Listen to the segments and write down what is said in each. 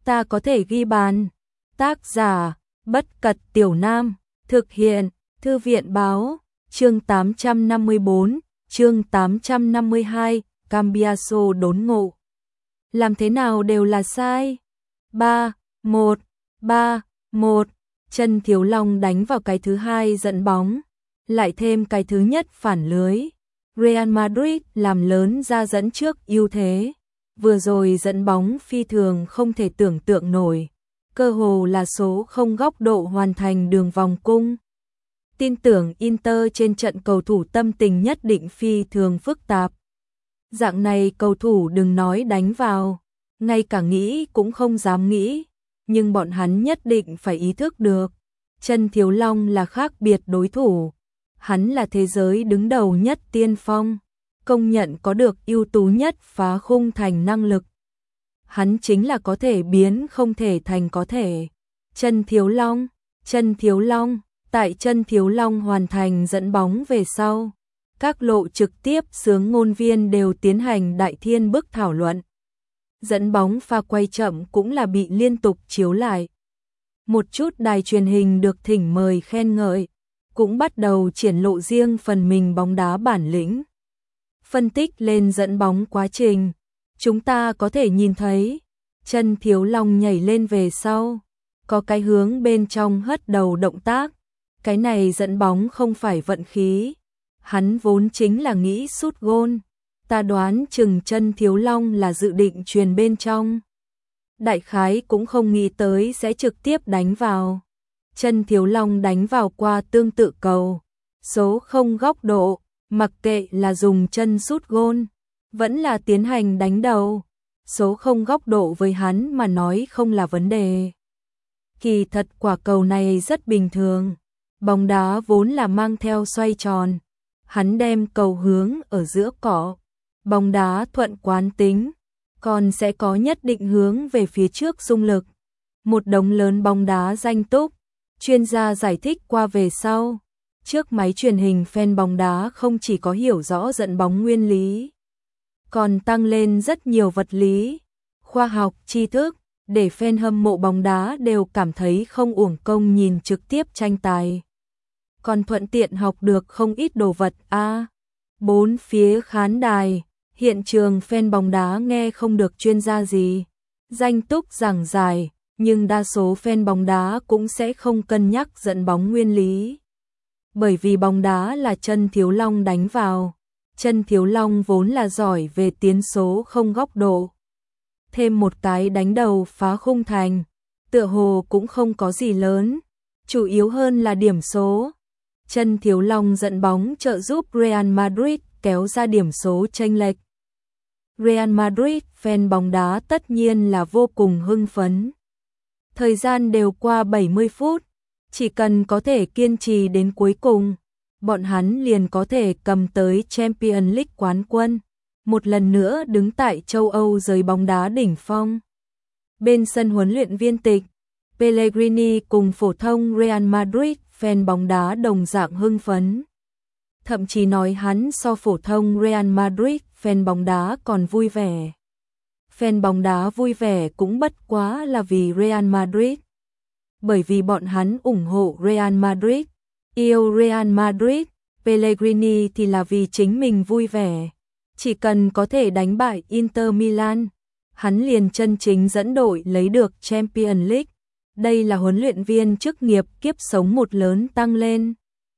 ta có thể ghi bàn. Tác giả, Bất Cật Tiểu Nam, thực hiện, Thư viện báo, chương 854, chương 852, Cambiaso đốn ngộ. Làm thế nào đều là sai. 3-1, 3-1, Trần Thiếu Long đánh vào cái thứ hai dẫn bóng, lại thêm cái thứ nhất phản lưới. Real Madrid làm lớn ra dẫn trước ưu thế. Vừa rồi dẫn bóng phi thường không thể tưởng tượng nổi, cơ hồ là số không góc độ hoàn thành đường vòng cung. Tin tưởng Inter trên trận cầu thủ tâm tình nhất định phi thường phức tạp. Dạng này cầu thủ đừng nói đánh vào, ngay cả nghĩ cũng không dám nghĩ, nhưng bọn hắn nhất định phải ý thức được, Trần Thiếu Long là khác biệt đối thủ. Hắn là thế giới đứng đầu nhất tiên phong, công nhận có được ưu tú nhất phá khung thành năng lực. Hắn chính là có thể biến không thể thành có thể. Trần Thiếu Long, tại Trần Thiếu Long hoàn thành dẫn bóng về sau, các lộ trực tiếp xướng ngôn viên đều tiến hành đại thiên bức thảo luận. Dẫn bóng pha quay chậm cũng là bị liên tục chiếu lại. Một chút đài truyền hình được thỉnh mời khen ngợi, cũng bắt đầu triển lộ riêng phần mình bóng đá bản lĩnh. Phân tích lên dẫn bóng quá trình, chúng ta có thể nhìn thấy, Trần Thiếu Long nhảy lên về sau, có cái hướng bên trong hất đầu động tác, cái này dẫn bóng không phải vận khí, hắn vốn chính là nghĩ sút gôn, ta đoán chừng Trần Thiếu Long là dự định truyền bên trong. Đại khái cũng không nghĩ tới sẽ trực tiếp đánh vào. Trần Thiếu Long đánh vào qua tương tự cầu, số không góc độ, mặc kệ là dùng chân sút gôn, vẫn là tiến hành đánh đầu, số không góc độ với hắn mà nói không là vấn đề. Kỳ thật quả cầu này rất bình thường, bóng đá vốn là mang theo xoay tròn, hắn đem cầu hướng ở giữa cỏ, bóng đá thuận quán tính, còn sẽ có nhất định hướng về phía trước xung lực. Một đống lớn bóng đá danh túc, chuyên gia giải thích qua về sau, trước máy truyền hình fan bóng đá không chỉ có hiểu rõ dẫn bóng nguyên lý, còn tăng lên rất nhiều vật lý, khoa học, tri thức, để fan hâm mộ bóng đá đều cảm thấy không uổng công nhìn trực tiếp tranh tài. Còn thuận tiện học được không ít đồ vật a. Bốn phía khán đài, hiện trường fan bóng đá nghe không được chuyên gia gì danh túc giảng giải, nhưng đa số fan bóng đá cũng sẽ không cân nhắc dẫn bóng nguyên lý. Bởi vì bóng đá là Trần Thiếu Long đánh vào, Trần Thiếu Long vốn là giỏi về tiến số không góc độ. Thêm một cái đánh đầu phá khung thành, tựa hồ cũng không có gì lớn, chủ yếu hơn là điểm số. Trần Thiếu Long dẫn bóng trợ giúp Real Madrid kéo ra điểm số chênh lệch. Real Madrid fan bóng đá tất nhiên là vô cùng hưng phấn. Thời gian đều qua 70 phút, chỉ cần có thể kiên trì đến cuối cùng, bọn hắn liền có thể cầm tới Champions League quán quân, một lần nữa đứng tại châu Âu giới bóng đá đỉnh phong. Bên sân huấn luyện viên tịch, Pellegrini cùng phổ thông Real Madrid fan bóng đá đồng dạng hưng phấn. Thậm chí nói hắn so phổ thông Real Madrid fan bóng đá còn vui vẻ. Fan bóng đá vui vẻ cũng bất quá là vì Real Madrid. Bởi vì bọn hắn ủng hộ Real Madrid, yêu Real Madrid, Pellegrini thì là vì chính mình vui vẻ. Chỉ cần có thể đánh bại Inter Milan, hắn liền chân chính dẫn đội lấy được Champions League. Đây là huấn luyện viên chức nghiệp kiếp sống một lớn tăng lên.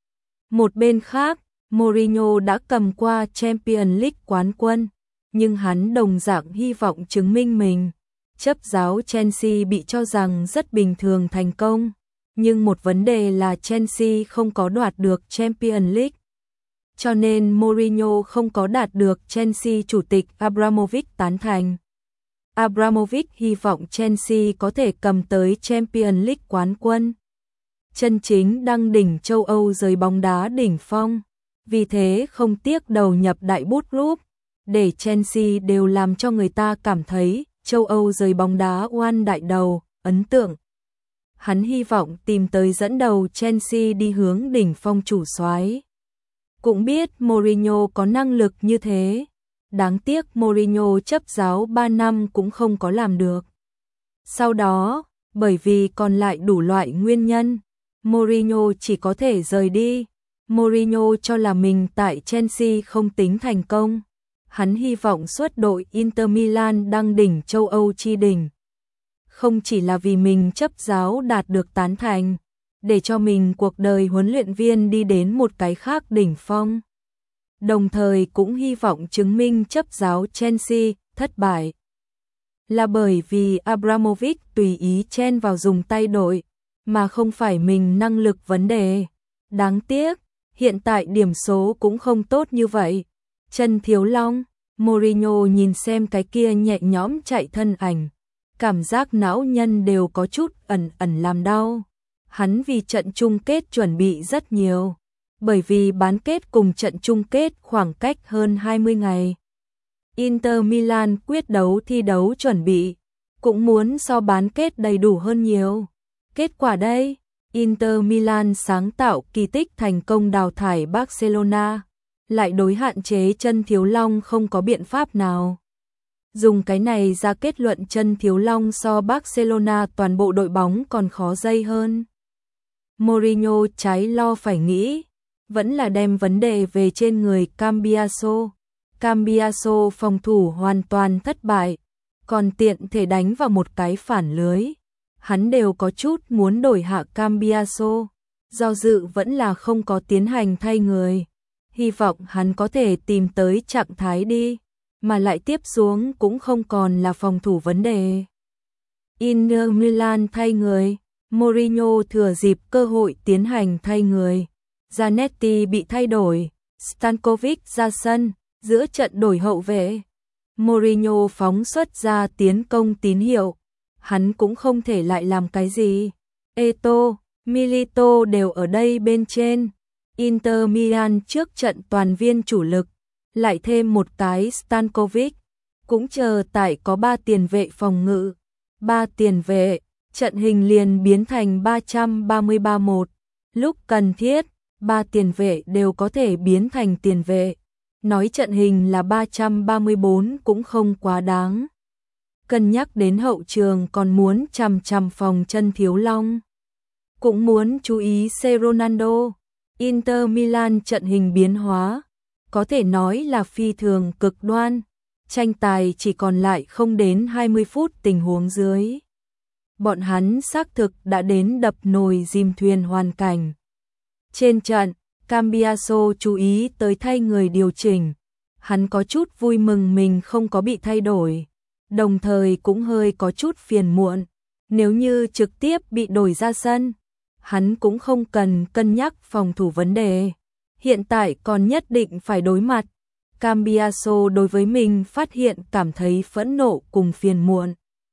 Một bên khác, Mourinho đã cầm qua Champions League quán quân, nhưng hắn đồng dạng hy vọng chứng minh mình. Chấp giáo Chelsea bị cho rằng rất bình thường thành công, nhưng một vấn đề là Chelsea không có đoạt được Champions League. Cho nên Mourinho không có đạt được Chelsea chủ tịch Abramovich tán thành. Abramovich hy vọng Chelsea có thể cầm tới Champions League quán quân, chân chính đăng đỉnh châu Âu giới bóng đá đỉnh phong, vì thế không tiếc đầu nhập đại bút group, để Chelsea đều làm cho người ta cảm thấy châu Âu giới bóng đá oan đại đầu, ấn tượng. Hắn hy vọng tìm tới dẫn đầu Chelsea đi hướng đỉnh phong chủ soái. Cũng biết Mourinho có năng lực như thế, đáng tiếc Mourinho chấp giáo 3 năm cũng không có làm được. Sau đó, bởi vì còn lại đủ loại nguyên nhân, Mourinho chỉ có thể rời đi. Mourinho cho là mình tại Chelsea không tính thành công. Hắn hy vọng xuất đội Inter Milan đăng đỉnh châu Âu chi đỉnh. Không chỉ là vì mình chấp giáo đạt được tán thành, để cho mình cuộc đời huấn luyện viên đi đến một cái khác đỉnh phong. Đồng thời cũng hy vọng chứng minh chấp giáo Chelsea thất bại là bởi vì Abramovich tùy ý chen vào dùng tay đội, mà không phải mình năng lực vấn đề. Đáng tiếc, hiện tại điểm số cũng không tốt như vậy. Chân Thiếu Long, Mourinho nhìn xem cái kia nhẹ nhõm chạy thân ảnh, cảm giác não nhân đều có chút ẩn ẩn làm đau. Hắn vì trận chung kết chuẩn bị rất nhiều, bởi vì bán kết cùng trận chung kết khoảng cách hơn 20 ngày. Inter Milan quyết đấu thi đấu chuẩn bị, cũng muốn so bán kết đầy đủ hơn nhiều. Kết quả đây, Inter Milan sáng tạo kỳ tích thành công đào thải Barcelona, lại đối hạn chế Chân Thiếu Long không có biện pháp nào. Dùng cái này ra kết luận Chân Thiếu Long so Barcelona toàn bộ đội bóng còn khó dây hơn. Mourinho trái lo phải nghĩ, vẫn là đem vấn đề về trên người Cambiaso. Cambiaso phòng thủ hoàn toàn thất bại, còn tiện thể đánh vào một cái phản lưới. Hắn đều có chút muốn đổi hạ Cambiaso, do dự vẫn là không có tiến hành thay người. Hy vọng hắn có thể tìm tới trạng thái đi, mà lại tiếp xuống cũng không còn là phòng thủ vấn đề. Inter Milan thay người, Mourinho thừa dịp cơ hội tiến hành thay người. Zanetti bị thay đổi, Stankovic ra sân, giữa trận đổi hậu vệ. Mourinho phóng xuất ra tiến công tín hiệu, hắn cũng không thể lại làm cái gì. Eto'o, Milito đều ở đây bên trên. Inter Milan trước trận toàn viên chủ lực, lại thêm một cái Stankovic, cũng chờ tại có 3 tiền vệ phòng ngự. 3 tiền vệ, trận hình liền biến thành 333-1. Lúc cần thiết, 3 tiền vệ đều có thể biến thành tiền vệ. Nói trận hình là 334 cũng không quá đáng. Cân nhắc đến hậu trường còn muốn chằm phòng Chân Thiếu Long, cũng muốn chú ý C. Ronaldo. Inter Milan trận hình biến hóa, có thể nói là phi thường cực đoan. Tranh tài chỉ còn lại không đến 20 phút tình huống dưới. Bọn hắn xác thực đã đến đập nồi dìm thuyền hoàn cảnh. Trên trận, Cambiaso chú ý tới thay người điều chỉnh. Hắn có chút vui mừng mình không có bị thay đổi, đồng thời cũng hơi có chút phiền muộn. Nếu như trực tiếp bị đổi ra sân, hắn cũng không cần cân nhắc phòng thủ vấn đề. Hiện tại còn nhất định phải đối mặt. Cambiaso đối với mình phát hiện cảm thấy phẫn nộ cùng phiền muộn.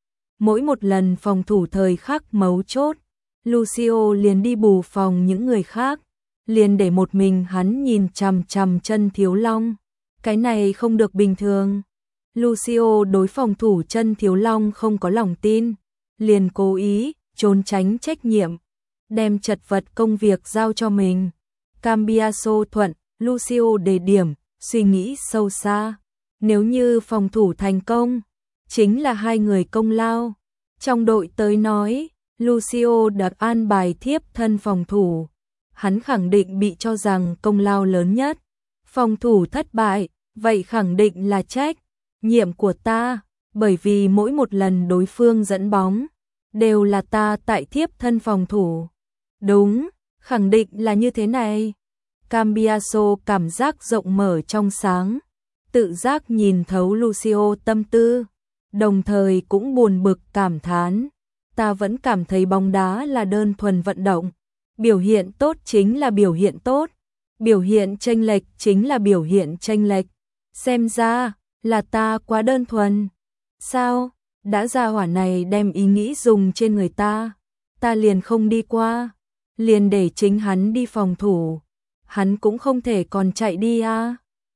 Mỗi một lần phòng thủ thời khắc mấu chốt, Lucio liền đi bù phòng những người khác, liền để một mình hắn nhìn chằm Chân Thiếu Long. Cái này không được bình thường. Lucio đối phòng thủ Chân Thiếu Long không có lòng tin, liền cố ý trốn tránh trách nhiệm, đem chật vật công việc giao cho mình. Cambiaso thuận, Lucio đề điểm, suy nghĩ sâu xa. Nếu như phòng thủ thành công, chính là 2 người công lao. Trong đội tới nói, Lucio đặt an bài thiếp thân phòng thủ. Hắn khẳng định bị cho rằng công lao lớn nhất. Phòng thủ thất bại, vậy khẳng định là trách nhiệm của ta, bởi vì mỗi một lần đối phương dẫn bóng, đều là ta tại thiếp thân phòng thủ. Đúng, khẳng định là như thế này. Cambiaso cảm giác rộng mở trong sáng, tự giác nhìn thấu Lucio tâm tư, đồng thời cũng buồn bực cảm thán. Ta vẫn cảm thấy bóng đá là đơn thuần vận động. Biểu hiện tốt chính là biểu hiện tốt, biểu hiện chênh lệch chính là biểu hiện chênh lệch. Xem ra là ta quá đơn thuần. Sao? Đã ra hỏa này đem ý nghĩ dùng trên người ta liền không đi qua, liền để chính hắn đi phòng thủ. Hắn cũng không thể còn chạy đi à?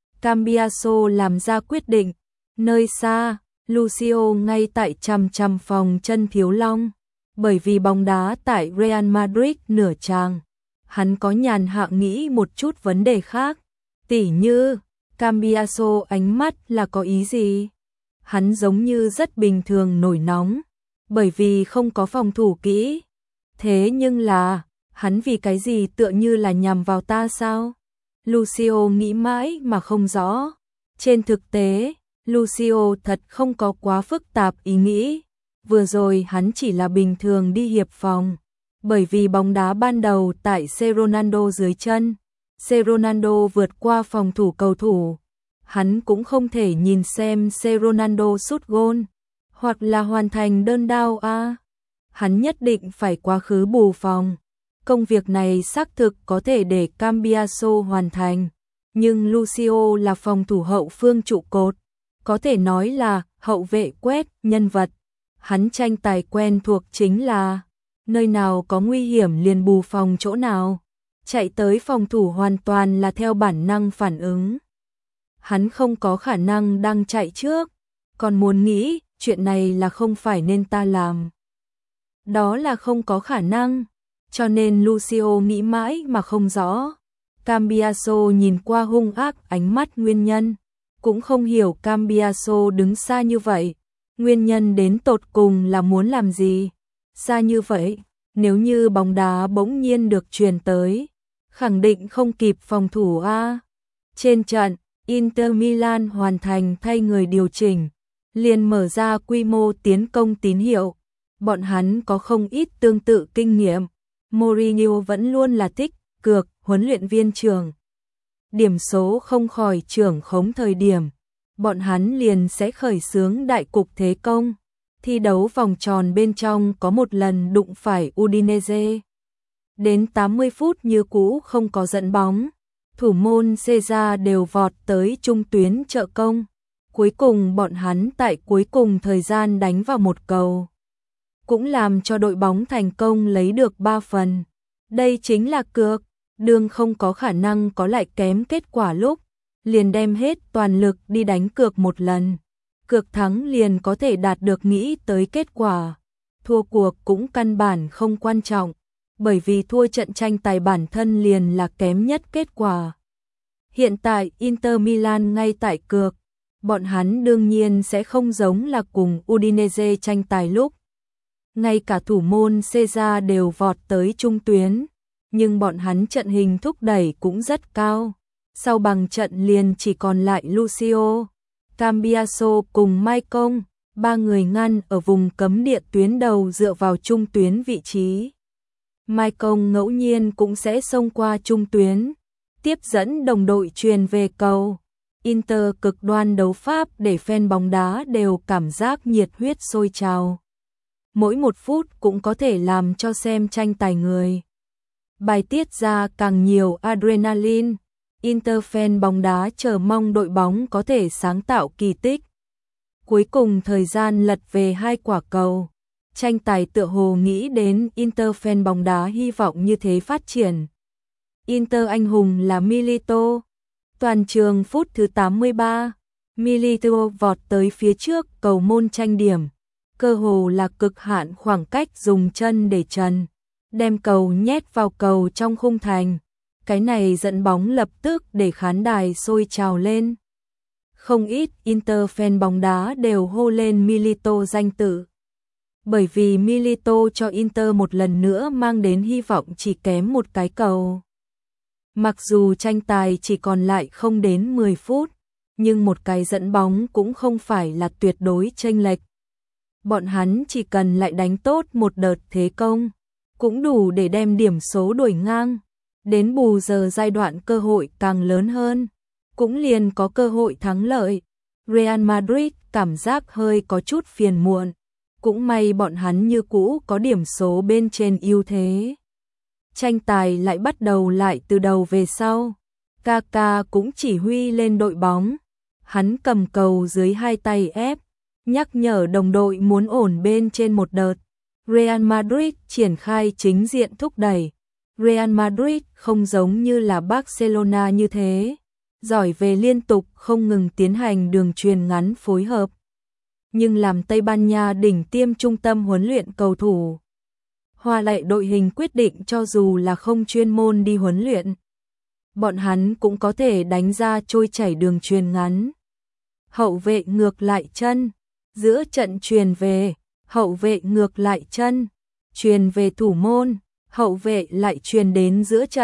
Cambiaso làm ra quyết định. Nơi xa, Lucio ngay tại chằm phòng Chân Thiếu Long. Bởi vì bóng đá tại Real Madrid nửa chàng, hắn có nhàn hạ nghĩ một chút vấn đề khác. Tỉ như, Cambiaso ánh mắt là có ý gì? Hắn giống như rất bình thường nổi nóng, bởi vì không có phòng thủ kỹ. Thế nhưng là, hắn vì cái gì tựa như là nhằm vào ta sao? Lucio nghĩ mãi mà không rõ. Trên thực tế, Lucio thật không có quá phức tạp ý nghĩ. Vừa rồi hắn chỉ là bình thường đi hiệp phòng. Bởi vì bóng đá ban đầu tại C. Ronaldo dưới chân. C. Ronaldo vượt qua phòng thủ cầu thủ. Hắn cũng không thể nhìn xem C. Ronaldo sút gôn, hoặc là hoàn thành đơn đao a. Hắn nhất định phải quá khứ bù phòng. Công việc này xác thực có thể để Cambiaso hoàn thành, nhưng Lucio là phòng thủ hậu phương trụ cột, có thể nói là hậu vệ quét nhân vật. Hắn tranh tài quen thuộc chính là nơi nào có nguy hiểm liền bù phòng chỗ nào, chạy tới phòng thủ hoàn toàn là theo bản năng phản ứng. Hắn không có khả năng đang chạy trước, còn muốn nghĩ chuyện này là không phải nên ta làm. Đó là không có khả năng, cho nên Lucio nghĩ mãi mà không rõ. Cambiaso nhìn qua hung ác ánh mắt nguyên nhân, cũng không hiểu Cambiaso đứng xa như vậy. Nguyên nhân đến tột cùng là muốn làm gì? Xa như vậy, nếu như bóng đá bỗng nhiên được truyền tới, khẳng định không kịp phòng thủ a. Trên trận, Inter Milan hoàn thành thay người điều chỉnh, liền mở ra quy mô tiến công tín hiệu. Bọn hắn có không ít tương tự kinh nghiệm. Mourinho vẫn luôn là tích cực huấn luyện viên trưởng. Điểm số không khỏi trưởng khống thời điểm, bọn hắn liền sẽ khởi xướng đại cục thế công. Thi đấu vòng tròn bên trong có một lần đụng phải Udinese. Đến 80 phút như cũ không có dẫn bóng, thủ môn Cesar đều vọt tới trung tuyến trợ công. Cuối cùng bọn hắn tại cuối cùng thời gian đánh vào một cầu, cũng làm cho đội bóng thành công lấy được 3 phần. Đây chính là cược, đương không có khả năng có lại kém kết quả lúc, liền đem hết toàn lực đi đánh cược một lần. Cược thắng liền có thể đạt được nghĩ tới kết quả. Thua cuộc cũng căn bản không quan trọng, bởi vì thua trận tranh tài bản thân liền là kém nhất kết quả. Hiện tại Inter Milan ngay tại cược, bọn hắn đương nhiên sẽ không giống là cùng Udinese tranh tài lúc. Ngay cả thủ môn Cesar đều vọt tới trung tuyến, nhưng bọn hắn trận hình thúc đẩy cũng rất cao. Sau bằng trận liền chỉ còn lại Lucio, Cambiaso cùng Maicon, ba người ngăn ở vùng cấm địa tuyến đầu dựa vào trung tuyến vị trí. Maicon ngẫu nhiên cũng sẽ xông qua trung tuyến, tiếp dẫn đồng đội truyền về cầu. Inter cực đoan đấu pháp để fan bóng đá đều cảm giác nhiệt huyết sôi trào. Mỗi một phút cũng có thể làm cho xem tranh tài người bài tiết ra càng nhiều adrenaline. Inter fan bóng đá chờ mong đội bóng có thể sáng tạo kỳ tích. Cuối cùng thời gian lật về 2 quả cầu. Tranh tài tựa hồ nghĩ đến Inter fan bóng đá hy vọng như thế phát triển. Inter anh hùng là Milito. Toàn trường phút thứ 83, Milito vọt tới phía trước cầu môn tranh điểm. Cơ hồ là cực hạn khoảng cách dùng chân để trần, đem cầu nhét vào cầu trong khung thành. Cái này dẫn bóng lập tức để khán đài sôi trào lên. Không ít Inter fan bóng đá đều hô lên Milito danh tự. Bởi vì Milito cho Inter một lần nữa mang đến hy vọng chỉ kém một cái cầu. Mặc dù tranh tài chỉ còn lại không đến 10 phút, nhưng một cái dẫn bóng cũng không phải là tuyệt đối chênh lệch. Bọn hắn chỉ cần lại đánh tốt một đợt thế công, cũng đủ để đem điểm số đuổi ngang. Đến bù giờ giai đoạn cơ hội càng lớn hơn, cũng liền có cơ hội thắng lợi. Real Madrid cảm giác hơi có chút phiền muộn, cũng may bọn hắn như cũ có điểm số bên trên ưu thế. Tranh tài lại bắt đầu lại từ đầu về sau. Kaká cũng chỉ huy lên đội bóng, hắn cầm cầu dưới hai tay ép, nhắc nhở đồng đội muốn ổn bên trên một đợt. Real Madrid triển khai chính diện thúc đẩy. Real Madrid không giống như là Barcelona như thế, giỏi về liên tục không ngừng tiến hành đường truyền ngắn phối hợp. Nhưng làm Tây Ban Nha đỉnh tiêm trung tâm huấn luyện cầu thủ, hòa lại đội hình quyết định cho dù là không chuyên môn đi huấn luyện, bọn hắn cũng có thể đánh ra trôi chảy đường truyền ngắn. Hậu vệ ngược lại chân, giữa trận truyền về, hậu vệ ngược lại chân, truyền về thủ môn, hậu vệ lại truyền đến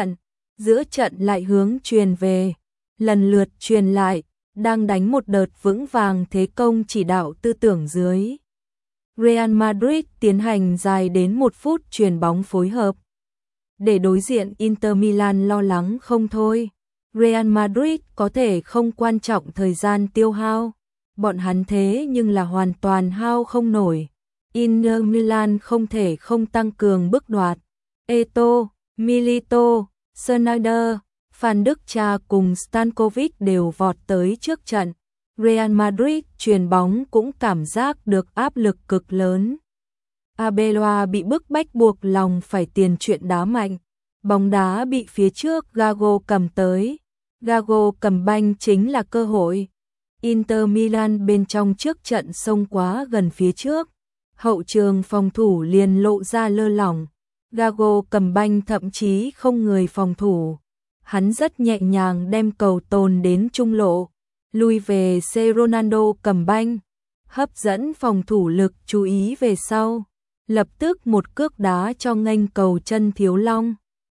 giữa trận lại hướng truyền về, lần lượt truyền lại, đang đánh một đợt vững vàng thế công chỉ đạo tư tưởng dưới. Real Madrid tiến hành dài đến 1 phút chuyền bóng phối hợp. Để đối diện Inter Milan lo lắng không thôi. Real Madrid có thể không quan trọng thời gian tiêu hao. Bọn hắn thế nhưng là hoàn toàn hao không nổi. Inter Milan không thể không tăng cường bước đoạt. Eto'o, Milito, Sneijder, Phan Đức Cha cùng Stankovic đều vọt tới trước trận. Real Madrid chuyền bóng cũng cảm giác được áp lực cực lớn. Arbeloa bị bức bách buộc lòng phải tiền chuyện đá mạnh. Bóng đá bị phía trước Gago cầm tới. Gago cầm banh chính là cơ hội. Inter Milan bên trong trước trận xông quá gần phía trước. Hậu trường phòng thủ liền lộ ra lơ lỏng. Gago cầm banh thậm chí không người phòng thủ. Hắn rất nhẹ nhàng đem cầu tồn đến trung lộ. Lui về C. Ronaldo cầm banh. Hấp dẫn phòng thủ lực chú ý về sau. Lập tức một cước đá cho nghênh cầu chân Thiếu Long.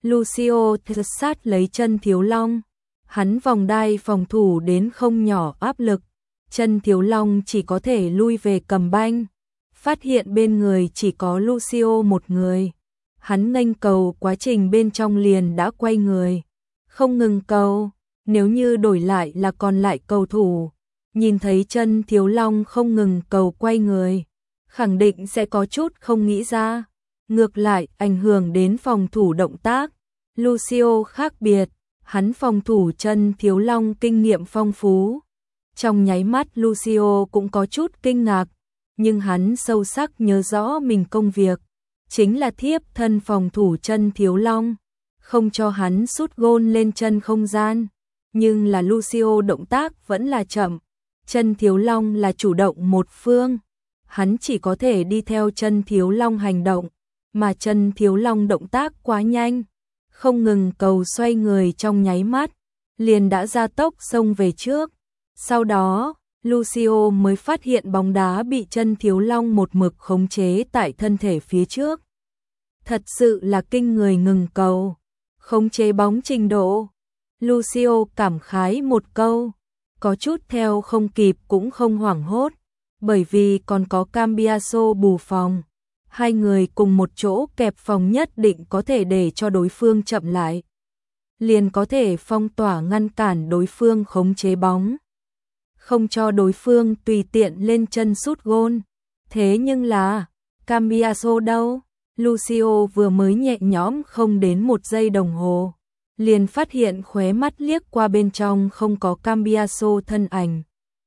Lucio sát lấy chân Thiếu Long. Hắn vòng đai phòng thủ đến không nhỏ áp lực. Chân Thiếu Long chỉ có thể lui về cầm banh. Phát hiện bên người chỉ có Lucio một người. Hắn nghênh cầu quá trình bên trong liền đã quay người. Không ngừng cầu. Nếu như đổi lại là còn lại cầu thủ. Nhìn thấy chân Thiếu Long không ngừng cầu quay người. Khẳng định sẽ có chút không nghĩ ra. Ngược lại ảnh hưởng đến phòng thủ động tác. Lucio khác biệt. Hắn phòng thủ chân Thiếu Long kinh nghiệm phong phú. Trong nháy mắt Lucio cũng có chút kinh ngạc. Nhưng hắn sâu sắc nhớ rõ mình công việc. Chính là thiếp thân phòng thủ chân Thiếu Long. Không cho hắn sút gôn lên chân không gian. Nhưng là Lucio động tác vẫn là chậm. Chân Thiếu Long là chủ động một phương. Hắn chỉ có thể đi theo chân Thiếu Long hành động. Mà chân Thiếu Long động tác quá nhanh. Không ngừng cầu xoay người trong nháy mắt. Liền đã ra tốc xông về trước. Sau đó, Lucio mới phát hiện bóng đá bị chân Thiếu Long một mực khống chế tại thân thể phía trước. Thật sự là kinh người ngừng cầu. Khống chế bóng trình độ. Lucio cảm khái một câu. Có chút theo không kịp cũng không hoảng hốt. Bởi vì còn có Cambiaso bù phòng. Hai người cùng một chỗ kẹp phòng nhất định có thể để cho đối phương chậm lại. Liền có thể phong tỏa ngăn cản đối phương khống chế bóng. Không cho đối phương tùy tiện lên chân sút gôn. Thế nhưng là, Cambiaso đâu? Lucio vừa mới nhẹ nhõm không đến 1 giây đồng hồ. Liền phát hiện khóe mắt liếc qua bên trong không có Cambiaso thân ảnh.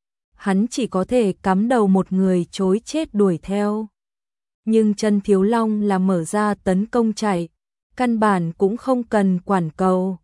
Hắn chỉ có thể cắm đầu một người chối chết đuổi theo. Nhưng chân Thiếu Long là mở ra tấn công chạy. Căn bản cũng không cần quản cầu.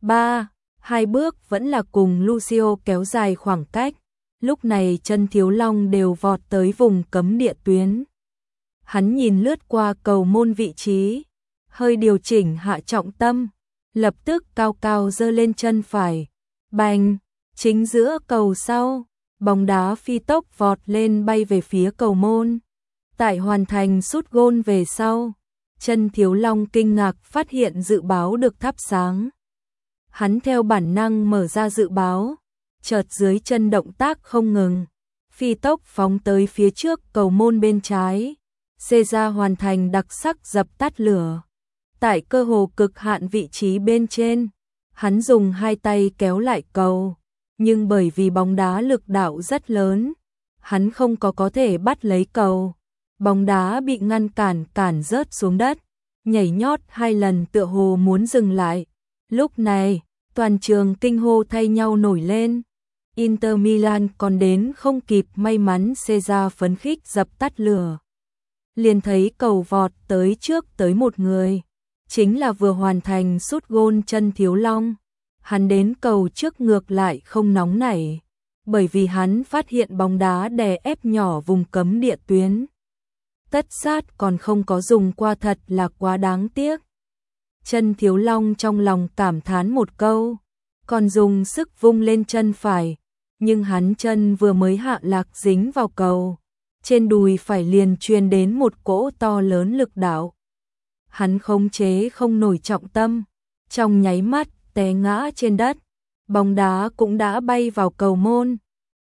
2 bước vẫn là cùng Lucio kéo dài khoảng cách. Lúc này chân Thiếu Long đều vọt tới vùng cấm địa tuyến. Hắn nhìn lướt qua cầu môn vị trí. Hơi điều chỉnh hạ trọng tâm. Lập tức cao cao giơ lên chân phải. Bành! Chính giữa cầu sau. Bóng đá phi tốc vọt lên bay về phía cầu môn. Tại hoàn thành sút gôn về sau. Chân Thiếu Long kinh ngạc phát hiện dự báo được thắp sáng. Hắn theo bản năng mở ra dự báo. Chợt dưới chân động tác không ngừng. Phi tốc phóng tới phía trước cầu môn bên trái. Caesar hoàn thành đặc sắc dập tắt lửa. Tại cơ hồ cực hạn vị trí bên trên. Hắn dùng 2 tay kéo lại cầu. Nhưng bởi vì bóng đá lực đạo rất lớn. Hắn không có thể bắt lấy cầu. Bóng đá bị ngăn cản rớt xuống đất. Nhảy nhót 2 lần tựa hồ muốn dừng lại. Lúc này, toàn trường kinh hô thay nhau nổi lên. Inter Milan còn đến không kịp may mắn Caesar phấn khích dập tắt lửa. Liền thấy cầu vọt tới trước tới một người. Chính là vừa hoàn thành sút gôn chân Thiếu Long. Hắn đến cầu trước ngược lại không nóng nảy. Bởi vì hắn phát hiện bóng đá đè ép nhỏ vùng cấm địa tuyến. Tất sát còn không có dùng qua thật là quá đáng tiếc. Chân Thiếu Long trong lòng cảm thán một câu. Còn dùng sức vung lên chân phải. Nhưng hắn chân vừa mới hạ lạc dính vào cầu. trên đùi phải liền truyền đến một cỗ to lớn lực đạo. Hắn khống chế không nổi trọng tâm, trong nháy mắt té ngã trên đất, bóng đá cũng đã bay vào cầu môn.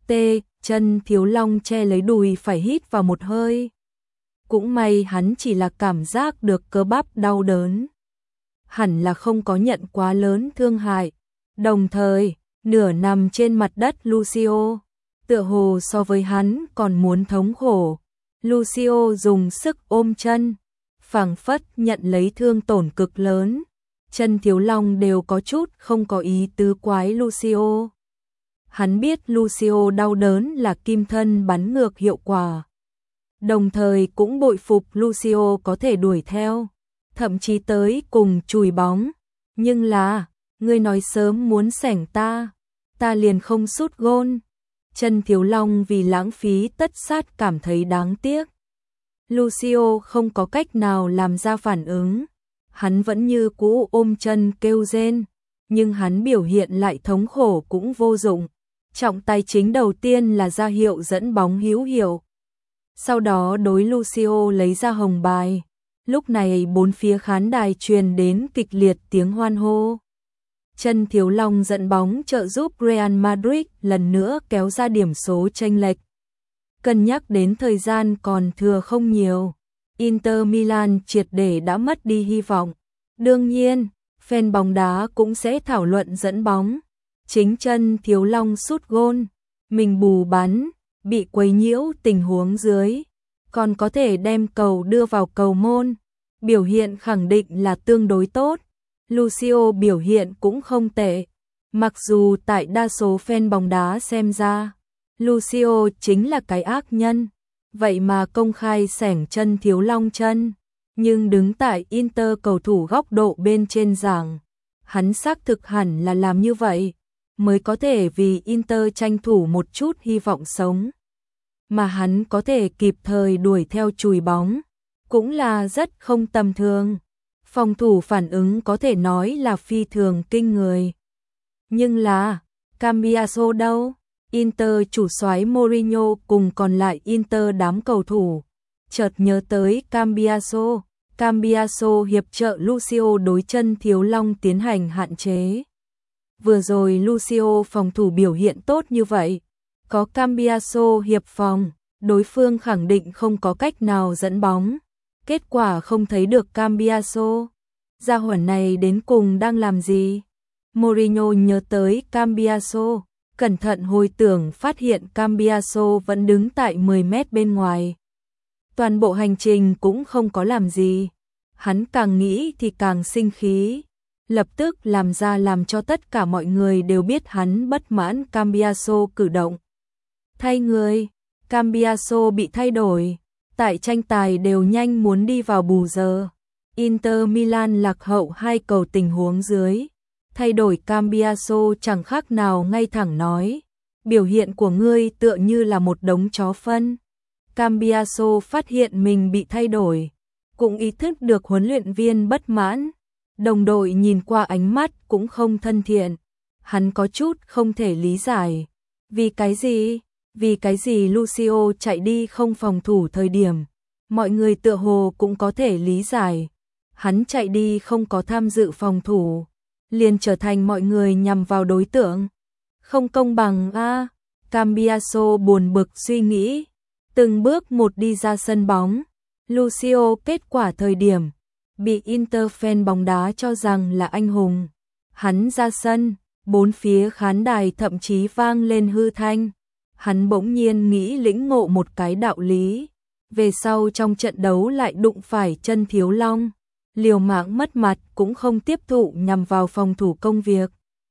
Chân Thiếu Long che lấy đùi phải hít vào một hơi. Cũng may hắn chỉ là cảm giác được cơ bắp đau đớn, hẳn là không có nhận quá lớn thương hại. Đồng thời, nửa nằm trên mặt đất Lucio, tựa hồ so với hắn còn muốn thống khổ. Lucio dùng sức ôm chân, phảng phất nhận lấy thương tổn cực lớn. Chân Thiếu Long đều có chút không có ý tứ quái Lucio. Hắn biết Lucio đau đớn là kim thân bắn ngược hiệu quả. Đồng thời cũng bội phục Lucio có thể đuổi theo, thậm chí tới cùng chùi bóng. Nhưng là, ngươi nói sớm muốn xẻng ta liền không sút gôn. Chân Thiếu Long vì lãng phí tất sát cảm thấy đáng tiếc. Lucio không có cách nào làm ra phản ứng. Hắn vẫn như cũ ôm chân kêu rên, nhưng hắn biểu hiện lại thống khổ cũng vô dụng. Trọng tài chính đầu tiên là ra hiệu dẫn bóng hữu hiệu. Sau đó đối Lucio lấy ra hồng bài. Lúc này bốn phía khán đài truyền đến kịch liệt tiếng hoan hô. Chân Thiếu Long dẫn bóng trợ giúp Real Madrid lần nữa kéo ra điểm số chênh lệch. Cân nhắc đến thời gian còn thừa không nhiều, Inter Milan triệt để đã mất đi hy vọng. Đương nhiên, fan bóng đá cũng sẽ thảo luận dẫn bóng. Chính Chân Thiếu Long sút gôn, mình bù bắn, bị quấy nhiễu tình huống dưới, còn có thể đem cầu đưa vào cầu môn. Biểu hiện khẳng định là tương đối tốt. Lucio biểu hiện cũng không tệ. Mặc dù tại đa số fan bóng đá xem ra, Lucio chính là cái ác nhân, vậy mà công khai xẻng Chân Thiếu Long chân. Nhưng đứng tại Inter cầu thủ góc độ bên trên giảng, hắn xác thực hẳn là làm như vậy, mới có thể vì Inter tranh thủ một chút hy vọng sống. Mà hắn có thể kịp thời đuổi theo chùi bóng, cũng là rất không tầm thường. Phòng thủ phản ứng có thể nói là phi thường kinh người. Nhưng là, Cambiaso đâu? Inter chủ soái Mourinho cùng còn lại Inter đám cầu thủ chợt nhớ tới Cambiaso. Cambiaso hiệp trợ Lucio đối Chân Thiếu Long tiến hành hạn chế. Vừa rồi Lucio phòng thủ biểu hiện tốt như vậy, có Cambiaso hiệp phòng, đối phương khẳng định không có cách nào dẫn bóng. Kết quả không thấy được Cambiaso. Gia hỏa này đến cùng đang làm gì? Mourinho nhớ tới Cambiaso, cẩn thận hồi tưởng phát hiện Cambiaso vẫn đứng tại 10 mét bên ngoài. Toàn bộ hành trình cũng không có làm gì. Hắn càng nghĩ thì càng sinh khí. Lập tức làm ra làm cho tất cả mọi người đều biết hắn bất mãn Cambiaso cử động. Thay người, Cambiaso bị thay đổi. Tại tranh tài đều nhanh muốn đi vào bù giờ. Inter Milan lạc hậu 2 cầu tình huống dưới. Thay đổi Cambiaso chẳng khác nào ngay thẳng nói. Biểu hiện của ngươi tựa như là một đống chó phân. Cambiaso phát hiện mình bị thay đổi, cũng ý thức được huấn luyện viên bất mãn. Đồng đội nhìn qua ánh mắt cũng không thân thiện. Hắn có chút không thể lý giải. Vì cái gì? Vì cái gì Lucio chạy đi không phòng thủ thời điểm? Mọi người tựa hồ cũng có thể lý giải. Hắn chạy đi không có tham dự phòng thủ, liền trở thành mọi người nhằm vào đối tượng. Không công bằng a. Cambiaso buồn bực suy nghĩ, từng bước một đi ra sân bóng. Lucio kết quả thời điểm bị Inter fan bóng đá cho rằng là anh hùng. Hắn ra sân, bốn phía khán đài thậm chí vang lên hư thanh. Hắn bỗng nhiên nghĩ lĩnh ngộ một cái đạo lý. Về sau trong trận đấu lại đụng phải Chân Thiếu Long, liều mạng mất mặt cũng không tiếp thụ nhằm vào phòng thủ công việc.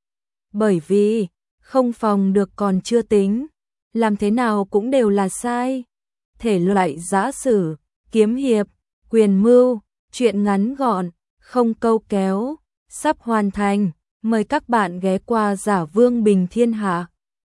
Bởi vì, không phòng được còn chưa tính, làm thế nào cũng đều là sai. Thể loại giã sử, kiếm hiệp, quyền mưu, truyện ngắn gọn, không câu kéo, sắp hoàn thành. Mời các bạn ghé qua Giả Vương Bình Thiên Hạ.